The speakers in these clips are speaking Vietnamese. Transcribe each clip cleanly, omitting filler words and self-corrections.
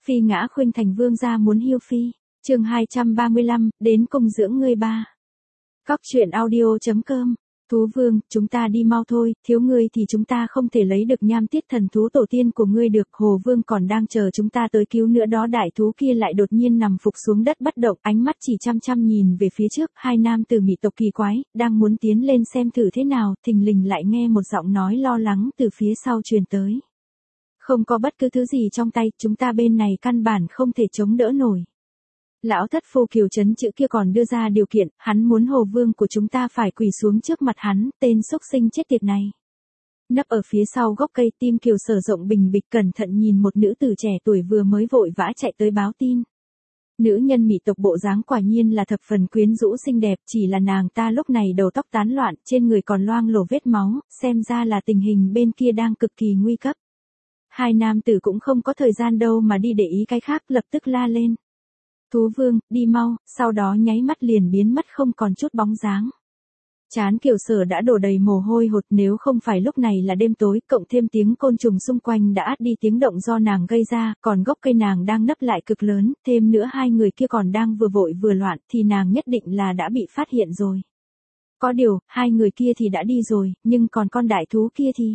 Phi ngã khuynh thành vương gia muốn hiêu phi. Chương 235, đến cung dưỡng ngươi ba. Cóc truyện audio.com. Thú vương, chúng ta đi mau thôi, thiếu ngươi thì chúng ta không thể lấy được nham tiết thần thú tổ tiên của ngươi được. Hồ vương còn đang chờ chúng ta tới cứu nữa đó. Đại thú kia lại đột nhiên nằm phục xuống đất bất động, ánh mắt chỉ chăm chăm nhìn về phía trước. Hai nam tử Mị tộc kỳ quái, đang muốn tiến lên xem thử thế nào, thình lình lại nghe một giọng nói lo lắng từ phía sau truyền tới. Không có bất cứ thứ gì trong tay, chúng ta bên này căn bản không thể chống đỡ nổi. Lão thất phu Kiều Trấn Chữ kia còn đưa ra điều kiện, hắn muốn Hồ vương của chúng ta phải quỳ xuống trước mặt hắn, tên xúc sinh chết tiệt này. Nấp ở phía sau gốc cây, tim Kiều Sở rộng bình bịch, cẩn thận nhìn một nữ tử trẻ tuổi vừa mới vội vã chạy tới báo tin. Nữ nhân Mị tộc bộ dáng quả nhiên là thập phần quyến rũ xinh đẹp, chỉ là nàng ta lúc này đầu tóc tán loạn, trên người còn loang lổ vết máu, xem ra là tình hình bên kia đang cực kỳ nguy cấp. Hai nam tử cũng không có thời gian đâu mà đi để ý cái khác, lập tức la lên. Thú vương, đi mau, sau đó nháy mắt liền biến mất không còn chút bóng dáng. Trán Kiều Sở đã đổ đầy mồ hôi hột, nếu không phải lúc này là đêm tối, cộng thêm tiếng côn trùng xung quanh đã át đi tiếng động do nàng gây ra, còn gốc cây nàng đang nấp lại cực lớn, thêm nữa hai người kia còn đang vừa vội vừa loạn, thì nàng nhất định là đã bị phát hiện rồi. Có điều, hai người kia thì đã đi rồi, nhưng còn con đại thú kia thì...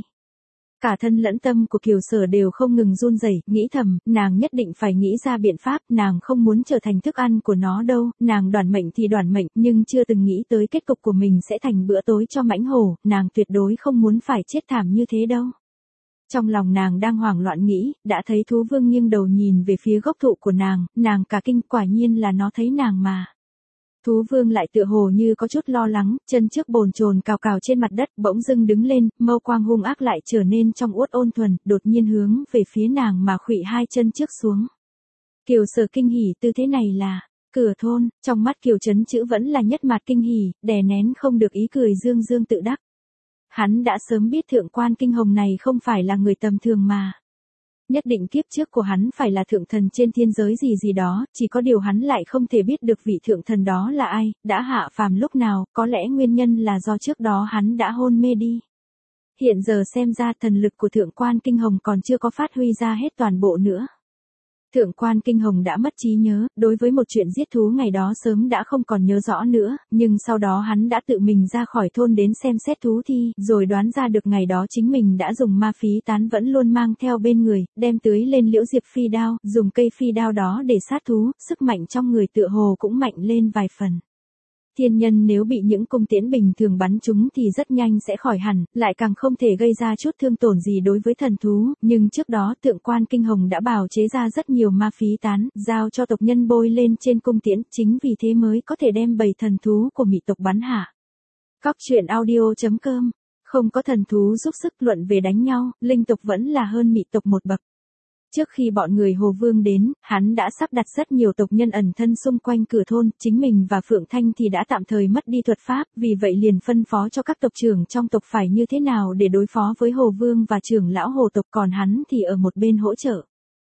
Cả thân lẫn tâm của Kiều Sở đều không ngừng run rẩy, nghĩ thầm, nàng nhất định phải nghĩ ra biện pháp, nàng không muốn trở thành thức ăn của nó đâu, nàng đoản mệnh thì đoản mệnh, nhưng chưa từng nghĩ tới kết cục của mình sẽ thành bữa tối cho mãnh hổ, nàng tuyệt đối không muốn phải chết thảm như thế đâu. Trong lòng nàng đang hoảng loạn nghĩ, đã thấy thú vương nghiêng đầu nhìn về phía gốc thụ của nàng cả kinh, quả nhiên là nó thấy nàng mà. Thú vương lại tựa hồ như có chút lo lắng, chân trước bồn chồn cào cào trên mặt đất, bỗng dưng đứng lên, mâu quang hung ác lại trở nên trong uất ôn thuần, đột nhiên hướng về phía nàng mà khuỵu hai chân trước xuống. Kiều Sở kinh hỉ, tư thế này là cửa thôn, trong mắt Kiều Trấn Chữ vẫn là nhất mặt kinh hỉ, đè nén không được ý cười dương dương tự đắc. Hắn đã sớm biết thượng quan Kinh Hồng này không phải là người tầm thường mà. Nhất định kiếp trước của hắn phải là thượng thần trên thiên giới gì đó, chỉ có điều hắn lại không thể biết được vị thượng thần đó là ai, đã hạ phàm lúc nào, có lẽ nguyên nhân là do trước đó hắn đã hôn mê đi. Hiện giờ xem ra thần lực của thượng quan Kinh Hồng còn chưa có phát huy ra hết toàn bộ nữa. Thượng quan Kinh Hồng đã mất trí nhớ, đối với một chuyện giết thú ngày đó sớm đã không còn nhớ rõ nữa, nhưng sau đó hắn đã tự mình ra khỏi thôn đến xem xét thú thi, rồi đoán ra được ngày đó chính mình đã dùng ma phí tán vẫn luôn mang theo bên người, đem tưới lên liễu diệp phi đao, dùng cây phi đao đó để sát thú, sức mạnh trong người tựa hồ cũng mạnh lên vài phần. Thiên nhân nếu bị những cung tiễn bình thường bắn trúng thì rất nhanh sẽ khỏi hẳn, lại càng không thể gây ra chút thương tổn gì đối với thần thú, nhưng trước đó thượng quan Kinh Hồng đã bào chế ra rất nhiều ma phí tán, giao cho tộc nhân bôi lên trên cung tiễn, chính vì thế mới có thể đem bầy thần thú của Mị tộc bắn hạ. Cóc truyện audio.com. Không có thần thú giúp sức, luận về đánh nhau, linh tộc vẫn là hơn Mị tộc một bậc. Trước khi bọn người Hồ vương đến, hắn đã sắp đặt rất nhiều tộc nhân ẩn thân xung quanh cửa thôn, chính mình và Phượng Thanh thì đã tạm thời mất đi thuật pháp, vì vậy liền phân phó cho các tộc trưởng trong tộc phải như thế nào để đối phó với Hồ vương và trưởng lão Hồ tộc, còn hắn thì ở một bên hỗ trợ.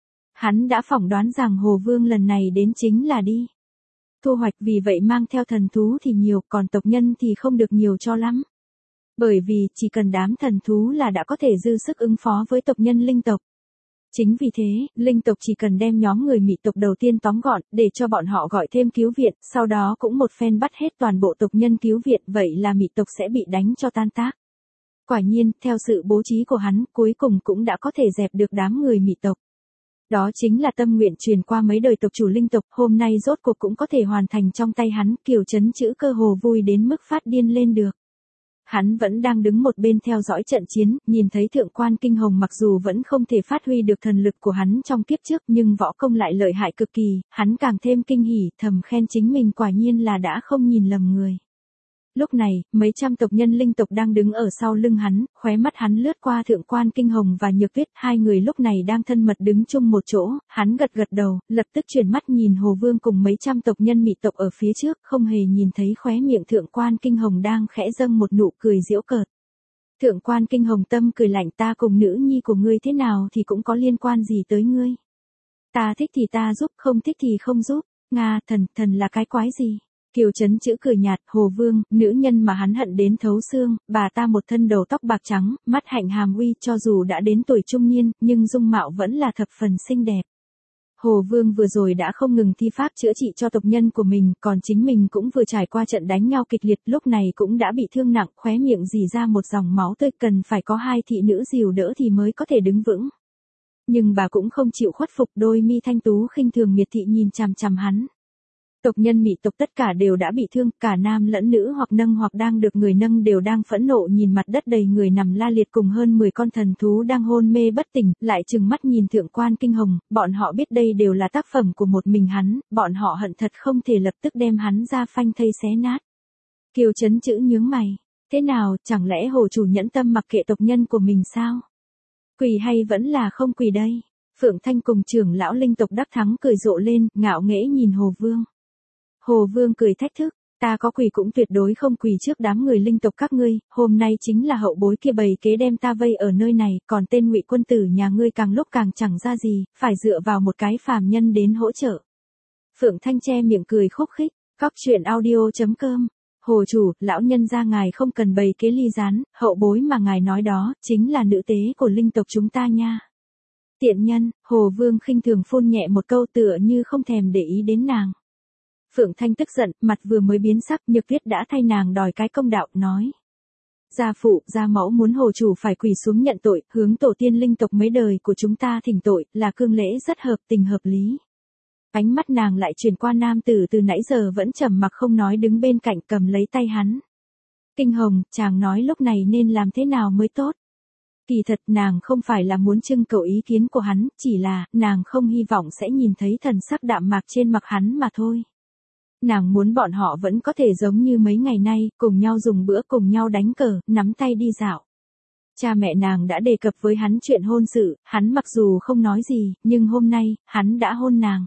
Hắn đã phỏng đoán rằng Hồ vương lần này đến chính là đi thu hoạch, vì vậy mang theo thần thú thì nhiều, còn tộc nhân thì không được nhiều cho lắm. Bởi vì chỉ cần đám thần thú là đã có thể dư sức ứng phó với tộc nhân linh tộc. Chính vì thế, linh tộc chỉ cần đem nhóm người Mị tộc đầu tiên tóm gọn, để cho bọn họ gọi thêm cứu viện, sau đó cũng một phen bắt hết toàn bộ tộc nhân cứu viện, vậy là Mị tộc sẽ bị đánh cho tan tác. Quả nhiên, theo sự bố trí của hắn, cuối cùng cũng đã có thể dẹp được đám người Mị tộc. Đó chính là tâm nguyện truyền qua mấy đời tộc chủ linh tộc, hôm nay rốt cuộc cũng có thể hoàn thành trong tay hắn. Kiều Trấn Chữ cơ hồ vui đến mức phát điên lên được. Hắn vẫn đang đứng một bên theo dõi trận chiến, nhìn thấy thượng quan Kinh Hồng mặc dù vẫn không thể phát huy được thần lực của hắn trong kiếp trước, nhưng võ công lại lợi hại cực kỳ, hắn càng thêm kinh hỉ, thầm khen chính mình quả nhiên là đã không nhìn lầm người. Lúc này, mấy trăm tộc nhân linh tộc đang đứng ở sau lưng hắn, khóe mắt hắn lướt qua thượng quan Kinh Hồng và Nhược Tuyết, hai người lúc này đang thân mật đứng chung một chỗ, hắn gật gật đầu, lập tức chuyển mắt nhìn Hồ vương cùng mấy trăm tộc nhân Mị tộc ở phía trước, không hề nhìn thấy khóe miệng thượng quan Kinh Hồng đang khẽ dâng một nụ cười giễu cợt. Thượng quan Kinh Hồng tâm cười lạnh, ta cùng nữ nhi của ngươi thế nào thì cũng có liên quan gì tới ngươi. Ta thích thì ta giúp, không thích thì không giúp. Nga, thần là cái quái gì? Kiều Trấn Chữ cười nhạt, Hồ vương, nữ nhân mà hắn hận đến thấu xương, bà ta một thân đầu tóc bạc trắng, mắt hạnh hàm uy, cho dù đã đến tuổi trung niên, nhưng dung mạo vẫn là thập phần xinh đẹp. Hồ Vương vừa rồi đã không ngừng thi pháp chữa trị cho tộc nhân của mình, còn chính mình cũng vừa trải qua trận đánh nhau kịch liệt, lúc này cũng đã bị thương nặng, khóe miệng rỉ ra một dòng máu tươi, cần phải có 2 thị nữ dìu đỡ thì mới có thể đứng vững. Nhưng bà cũng không chịu khuất phục, đôi mi thanh tú khinh thường miệt thị nhìn chằm chằm hắn. Tộc nhân Mị tộc tất cả đều đã bị thương, cả nam lẫn nữ hoặc nâng hoặc đang được người nâng đều đang phẫn nộ nhìn mặt đất đầy người nằm la liệt cùng hơn 10 con thần thú đang hôn mê bất tỉnh, lại trừng mắt nhìn Thượng quan Kinh Hồng, bọn họ biết đây đều là tác phẩm của một mình hắn, bọn họ hận thật không thể lập tức đem hắn ra phanh thây xé nát. Kiều Chấn Chữ nhướng mày, thế nào, chẳng lẽ Hồ chủ nhẫn tâm mặc kệ tộc nhân của mình sao? Quỳ hay vẫn là không quỳ đây? Phượng Thanh cùng trưởng lão linh tộc Đắc Thắng cười rộ lên, ngạo nghễ nhìn Hồ Vương. Hồ Vương cười thách thức, ta có quỳ cũng tuyệt đối không quỳ trước đám người linh tộc các ngươi, hôm nay chính là hậu bối kia bày kế đem ta vây ở nơi này, còn tên Ngụy quân tử nhà ngươi càng lúc càng chẳng ra gì, phải dựa vào một cái phàm nhân đến hỗ trợ. Phượng Thanh che miệng cười khúc khích, Cóc Truyện Audio.com. Hồ chủ, lão nhân gia ngài không cần bày kế ly gián, hậu bối mà ngài nói đó, chính là nữ tế của linh tộc chúng ta nha. Tiện nhân, Hồ Vương khinh thường phun nhẹ một câu tựa như không thèm để ý đến nàng. Phượng Thanh tức giận, mặt vừa mới biến sắc, Nhược Tuyết đã thay nàng đòi cái công đạo, nói. Gia phụ, gia mẫu muốn hồ chủ phải quỳ xuống nhận tội, hướng tổ tiên linh tộc mấy đời của chúng ta thỉnh tội, là cương lễ rất hợp tình hợp lý. Ánh mắt nàng lại chuyển qua nam tử từ nãy giờ vẫn trầm mặc không nói đứng bên cạnh cầm lấy tay hắn. Kinh Hồng, chàng nói lúc này nên làm thế nào mới tốt? Kỳ thật nàng không phải là muốn trưng cầu ý kiến của hắn, chỉ là, nàng không hy vọng sẽ nhìn thấy thần sắc đạm mạc trên mặt hắn mà thôi. Nàng muốn bọn họ vẫn có thể giống như mấy ngày nay, cùng nhau dùng bữa, cùng nhau đánh cờ, nắm tay đi dạo. Cha mẹ nàng đã đề cập với hắn chuyện hôn sự, hắn mặc dù không nói gì, nhưng hôm nay, hắn đã hôn nàng.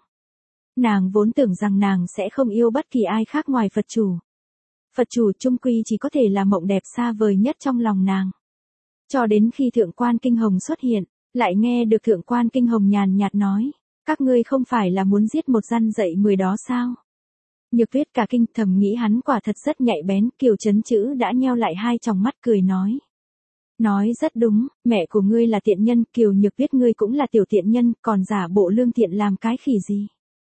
Nàng vốn tưởng rằng nàng sẽ không yêu bất kỳ ai khác ngoài Phật chủ. Phật chủ chung quy chỉ có thể là mộng đẹp xa vời nhất trong lòng nàng. Cho đến khi Thượng quan Kinh Hồng xuất hiện, lại nghe được Thượng quan Kinh Hồng nhàn nhạt nói, các ngươi không phải là muốn giết một gian dạy 10 đó sao? Nhược Tuyết cả kinh, thầm nghĩ hắn quả thật rất nhạy bén, Kiều Chấn Chữ đã nheo lại hai tròng mắt cười nói. Nói rất đúng, mẹ của ngươi là tiện nhân, Kiều Nhược Tuyết ngươi cũng là tiểu tiện nhân, còn giả bộ lương thiện làm cái khỉ gì?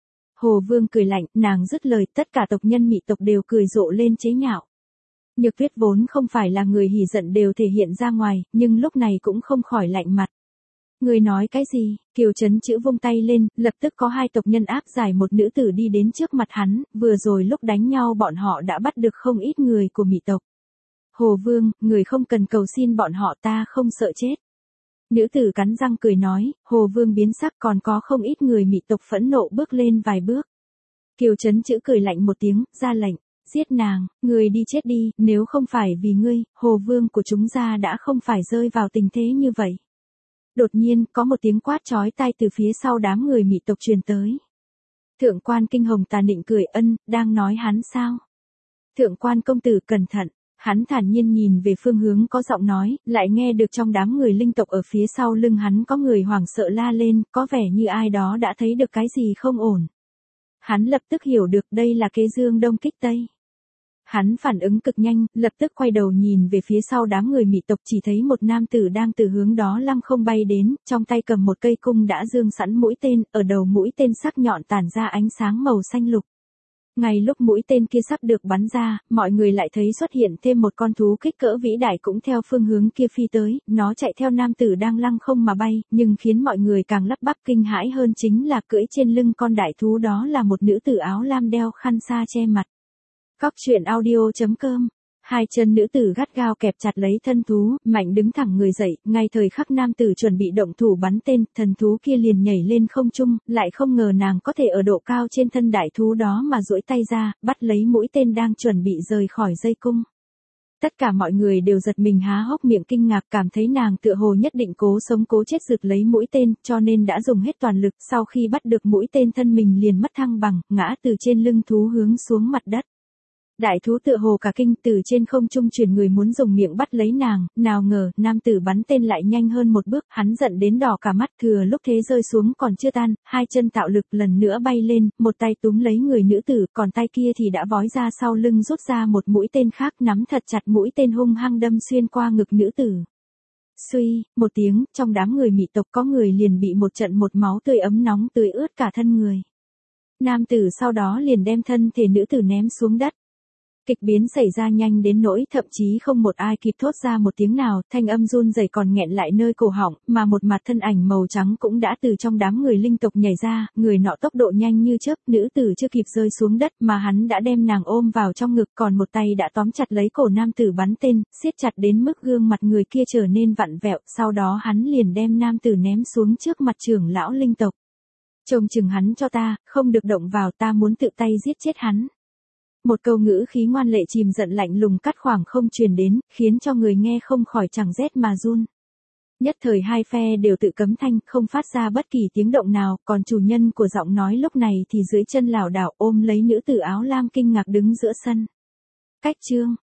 Hồ Vương cười lạnh, nàng dứt lời, tất cả tộc nhân Mị tộc đều cười rộ lên chế nhạo. Nhược Tuyết vốn không phải là người hỉ giận đều thể hiện ra ngoài, nhưng lúc này cũng không khỏi lạnh mặt. Người nói cái gì? Kiều Chấn Chữ vung tay lên, lập tức có 2 tộc nhân áp giải một nữ tử đi đến trước mặt hắn, vừa rồi lúc đánh nhau bọn họ đã bắt được không ít người của Mị tộc. Hồ Vương, người không cần cầu xin bọn họ, ta không sợ chết. Nữ tử cắn răng cười nói, Hồ Vương biến sắc, còn có không ít người Mị tộc phẫn nộ bước lên vài bước. Kiều Chấn Chữ cười lạnh một tiếng, ra lệnh, giết nàng, người đi chết đi, nếu không phải vì ngươi, Hồ Vương của chúng ta đã không phải rơi vào tình thế như vậy. Đột nhiên, có một tiếng quát chói tai từ phía sau đám người Mị tộc truyền tới. Thượng quan Kinh Hồng tà nịnh cười, ân, đang nói hắn sao? Thượng quan công tử cẩn thận, hắn thản nhiên nhìn về phương hướng có giọng nói, lại nghe được trong đám người linh tộc ở phía sau lưng hắn có người hoảng sợ la lên, có vẻ như ai đó đã thấy được cái gì không ổn. Hắn lập tức hiểu được đây là kế dương đông kích tây. Hắn phản ứng cực nhanh, lập tức quay đầu nhìn về phía sau đám người Mị tộc, chỉ thấy một nam tử đang từ hướng đó lăng không bay đến, trong tay cầm một cây cung đã dương sẵn mũi tên, ở đầu mũi tên sắc nhọn tản ra ánh sáng màu xanh lục. Ngay lúc mũi tên kia sắp được bắn ra, mọi người lại thấy xuất hiện thêm một con thú kích cỡ vĩ đại cũng theo phương hướng kia phi tới, nó chạy theo nam tử đang lăng không mà bay, nhưng khiến mọi người càng lắp bắp kinh hãi hơn chính là cưỡi trên lưng con đại thú đó là một nữ tử áo lam đeo khăn sa che mặt. Cóc Truyện Audio.com. 2 chân nữ tử gắt gao kẹp chặt lấy thân thú, mạnh đứng thẳng người dậy, ngay thời khắc nam tử chuẩn bị động thủ bắn tên, thần thú kia liền nhảy lên không trung, lại không ngờ nàng có thể ở độ cao trên thân đại thú đó mà duỗi tay ra, bắt lấy mũi tên đang chuẩn bị rời khỏi dây cung. Tất cả mọi người đều giật mình há hốc miệng kinh ngạc, cảm thấy nàng tựa hồ nhất định cố sống cố chết rực lấy mũi tên, cho nên đã dùng hết toàn lực, sau khi bắt được mũi tên thân mình liền mất thăng bằng, ngã từ trên lưng thú hướng xuống mặt đất. Đại thú tựa hồ cả kinh, từ trên không trung chuyển người muốn dùng miệng bắt lấy nàng, nào ngờ, nam tử bắn tên lại nhanh hơn một bước, hắn giận đến đỏ cả mắt, thừa lúc thế rơi xuống còn chưa tan, 2 chân tạo lực lần nữa bay lên, một tay túm lấy người nữ tử, còn tay kia thì đã vói ra sau lưng rút ra một mũi tên khác, nắm thật chặt mũi tên hung hăng đâm xuyên qua ngực nữ tử. Suy, một tiếng, trong đám người Mị tộc có người liền bị một trận một máu tươi ấm nóng tươi ướt cả thân người. Nam tử sau đó liền đem thân thể nữ tử ném xuống đất. Kịch biến xảy ra nhanh đến nỗi thậm chí không một ai kịp thốt ra một tiếng nào, thanh âm run rẩy còn nghẹn lại nơi cổ họng, mà một mặt thân ảnh màu trắng cũng đã từ trong đám người linh tộc nhảy ra, người nọ tốc độ nhanh như chớp, nữ tử chưa kịp rơi xuống đất mà hắn đã đem nàng ôm vào trong ngực, còn một tay đã tóm chặt lấy cổ nam tử bắn tên, siết chặt đến mức gương mặt người kia trở nên vặn vẹo, sau đó hắn liền đem nam tử ném xuống trước mặt trưởng lão linh tộc. Trông chừng hắn cho ta, không được động vào, ta muốn tự tay giết chết hắn. Một câu ngữ khí ngoan lệ chìm giận lạnh lùng cắt khoảng không truyền đến, khiến cho người nghe không khỏi chẳng rét mà run. Nhất thời hai phe đều tự cấm thanh, không phát ra bất kỳ tiếng động nào, còn chủ nhân của giọng nói lúc này thì dưới chân lảo đảo ôm lấy nữ tử áo lam kinh ngạc đứng giữa sân. Cách chương